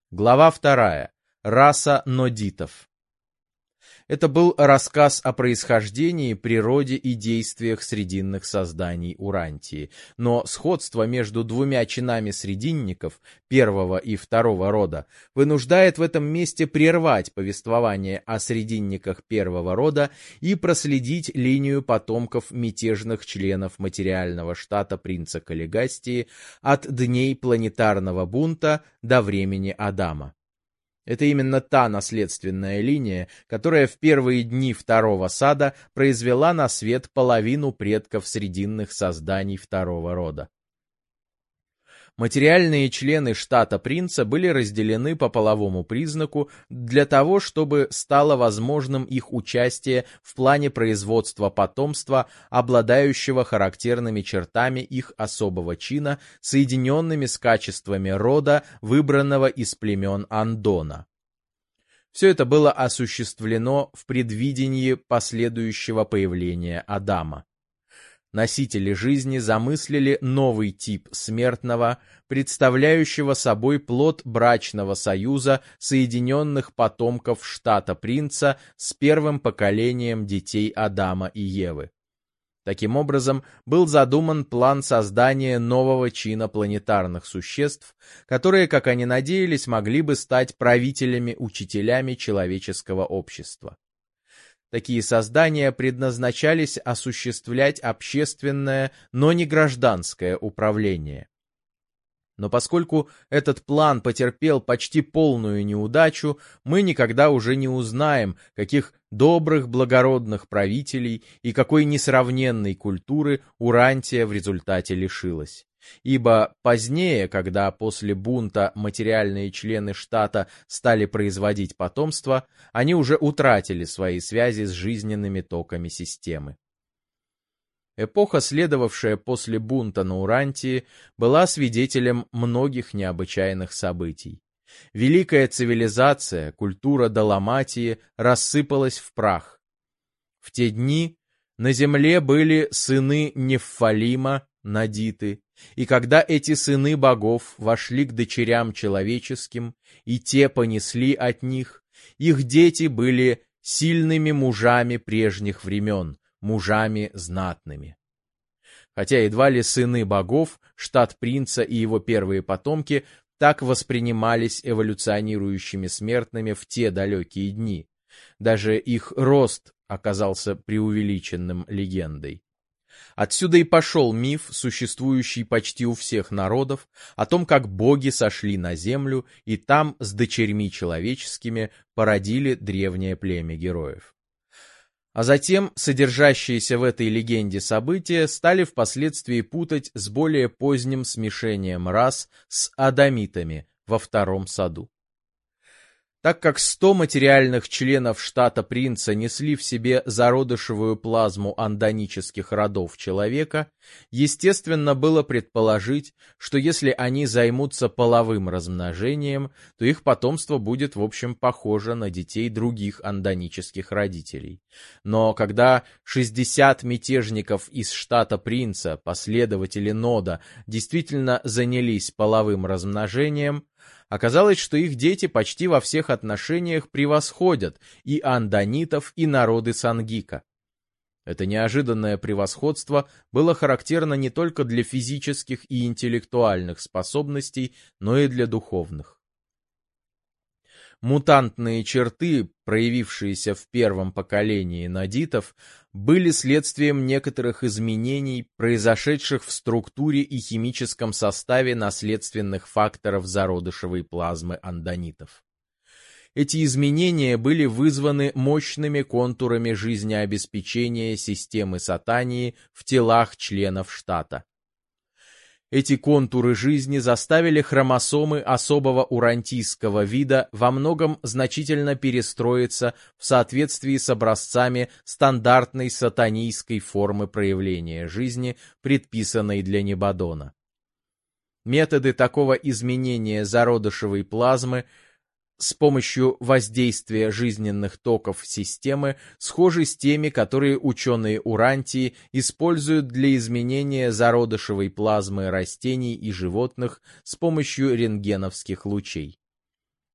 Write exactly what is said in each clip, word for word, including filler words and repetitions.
Глава вторая. Раса нодитов. Это был рассказ о происхождении, природе и действиях срединных созданий Урантии. Но сходство между двумя чинами срединников, первого и второго рода, вынуждает в этом месте прервать повествование о срединниках первого рода и проследить линию потомков мятежных членов материального штата принца Каллигастии от дней планетарного бунта до времени Адама. Это именно та наследственная линия, которая в первые дни второго сада произвела на свет половину предков срединных созданий второго рода. Материальные члены штата принца были разделены по половому признаку для того, чтобы стало возможным их участие в плане производства потомства, обладающего характерными чертами их особого чина, соединенными с качествами рода, выбранного из племен Андона. Все это было осуществлено в предвидении последующего появления Адама. Носители жизни замыслили новый тип смертного, представляющего собой плод брачного союза соединенных потомков штата принца с первым поколением детей Адама и Евы. Таким образом, был задуман план создания нового чина планетарных существ, которые, как они надеялись, могли бы стать правителями-учителями человеческого общества. Такие создания предназначались осуществлять общественное, но не гражданское управление. Но поскольку этот план потерпел почти полную неудачу, мы никогда уже не узнаем, каких добрых, благородных правителей и какой несравненной культуры Урантия в результате лишилась. Ибо позднее, когда после бунта материальные члены штата стали производить потомство, они уже утратили свои связи с жизненными токами системы. Эпоха, следовавшая после бунта на Урантии, была свидетелем многих необычайных событий. Великая цивилизация, культура Даламатии рассыпалась в прах. В те дни на земле были сыны Неффалима, нодиты, и когда эти сыны богов вошли к дочерям человеческим, и те понесли от них, их дети были сильными мужами прежних времен, мужами знатными. Хотя едва ли сыны богов, штат принца и его первые потомки так воспринимались эволюционирующими смертными в те далекие дни. Даже их рост оказался преувеличенным легендой. Отсюда и пошел миф, существующий почти у всех народов, о том, как боги сошли на землю и там с дочерьми человеческими породили древнее племя героев. А затем содержащиеся в этой легенде события стали впоследствии путать с более поздним смешением рас с адамитами во втором саду. Так как сто материальных членов штата принца несли в себе зародышевую плазму андонических родов человека, естественно было предположить, что если они займутся половым размножением, то их потомство будет в общем похоже на детей других андонических родителей. Но когда шестьдесят мятежников из штата принца, последователи Нода, действительно занялись половым размножением, оказалось, что их дети почти во всех отношениях превосходят и андонитов, и народы Сангика. Это неожиданное превосходство было характерно не только для физических и интеллектуальных способностей, но и для духовных. Мутантные черты, проявившиеся в первом поколении нодитов, были следствием некоторых изменений, произошедших в структуре и химическом составе наследственных факторов зародышевой плазмы андонитов. Эти изменения были вызваны мощными контурами жизнеобеспечения системы Сатании в телах членов штата. Эти контуры жизни заставили хромосомы особого урантийского вида во многом значительно перестроиться в соответствии с образцами стандартной сатанийской формы проявления жизни, предписанной для Небадона. Методы такого изменения зародышевой плазмы с помощью воздействия жизненных токов системы схожи с теми, которые ученые Урантии используют для изменения зародышевой плазмы растений и животных с помощью рентгеновских лучей.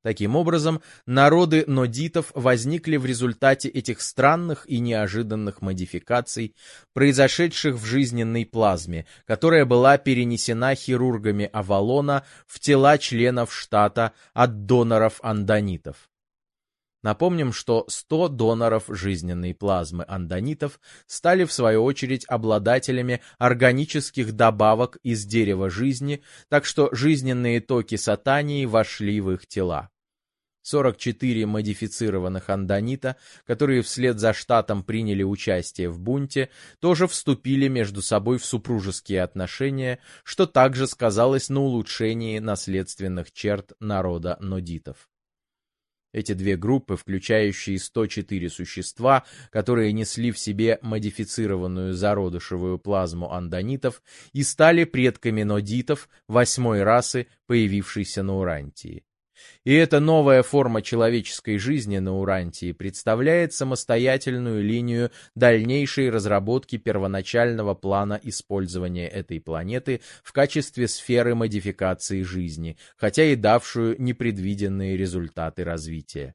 Таким образом, народы нодитов возникли в результате этих странных и неожиданных модификаций, произошедших в жизненной плазме, которая была перенесена хирургами Авалона в тела членов штата от доноров-андонитов. Напомним, что сто доноров жизненной плазмы андонитов стали в свою очередь обладателями органических добавок из дерева жизни, так что жизненные токи сатании вошли в их тела. сорок четыре модифицированных андонита, которые вслед за штатом приняли участие в бунте, тоже вступили между собой в супружеские отношения, что также сказалось на улучшении наследственных черт народа нодитов. Эти две группы, включающие сто четыре существа, которые несли в себе модифицированную зародышевую плазму андонитов, и стали предками нодитов, восьмой расы, появившейся на Урантии. И эта новая форма человеческой жизни на Урантии представляет самостоятельную линию дальнейшей разработки первоначального плана использования этой планеты в качестве сферы модификации жизни, хотя и давшую непредвиденные результаты развития.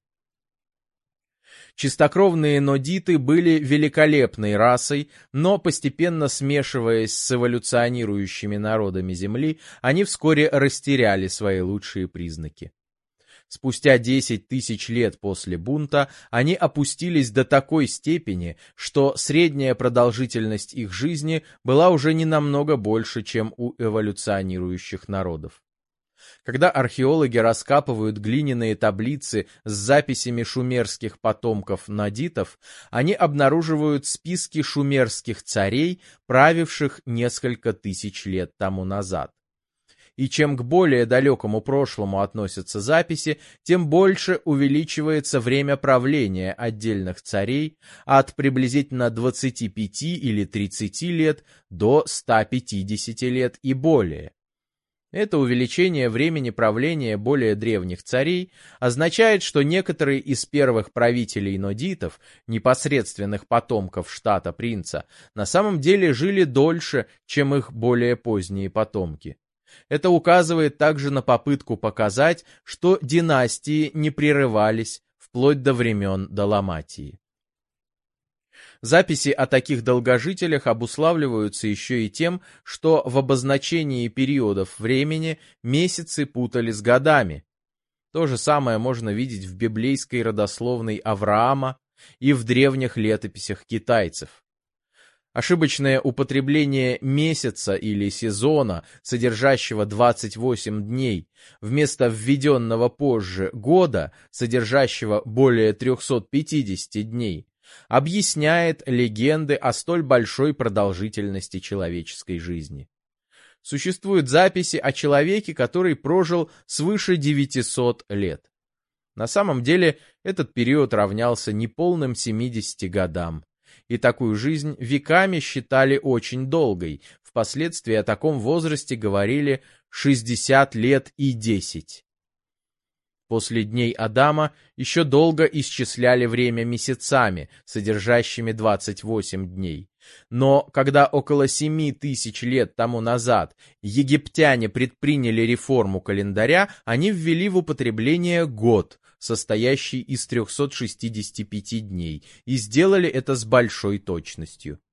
Чистокровные нодиты были великолепной расой, но постепенно смешиваясь с эволюционирующими народами Земли, они вскоре растеряли свои лучшие признаки. Спустя десять тысяч лет после бунта они опустились до такой степени, что средняя продолжительность их жизни была уже не намного больше, чем у эволюционирующих народов. Когда археологи раскапывают глиняные таблицы с записями шумерских потомков нодитов, они обнаруживают списки шумерских царей, правивших несколько тысяч лет тому назад. И чем к более далекому прошлому относятся записи, тем больше увеличивается время правления отдельных царей от приблизительно двадцати пяти или тридцати лет до ста пятидесяти лет и более. Это увеличение времени правления более древних царей означает, что некоторые из первых правителей нодитов, непосредственных потомков штата принца, на самом деле жили дольше, чем их более поздние потомки. Это указывает также на попытку показать, что династии не прерывались вплоть до времен Даламатии. Записи о таких долгожителях обуславливаются еще и тем, что в обозначении периодов времени месяцы путали с годами. То же самое можно видеть в библейской родословной Авраама и в древних летописях китайцев. Ошибочное употребление месяца или сезона, содержащего двадцать восемь дней, вместо введенного позже года, содержащего более трехсот пятидесяти дней, объясняет легенды о столь большой продолжительности человеческой жизни. Существуют записи о человеке, который прожил свыше девятисот лет. На самом деле этот период равнялся неполным семидесяти годам. И такую жизнь веками считали очень долгой. Впоследствии о таком возрасте говорили шестьдесят лет и десять. После дней Адама еще долго исчисляли время месяцами, содержащими двадцать восемь дней. Но когда около семи тысяч лет тому назад египтяне предприняли реформу календаря, они ввели в употребление год, состоящий из трехсот шестидесяти пяти дней, и сделали это с большой точностью.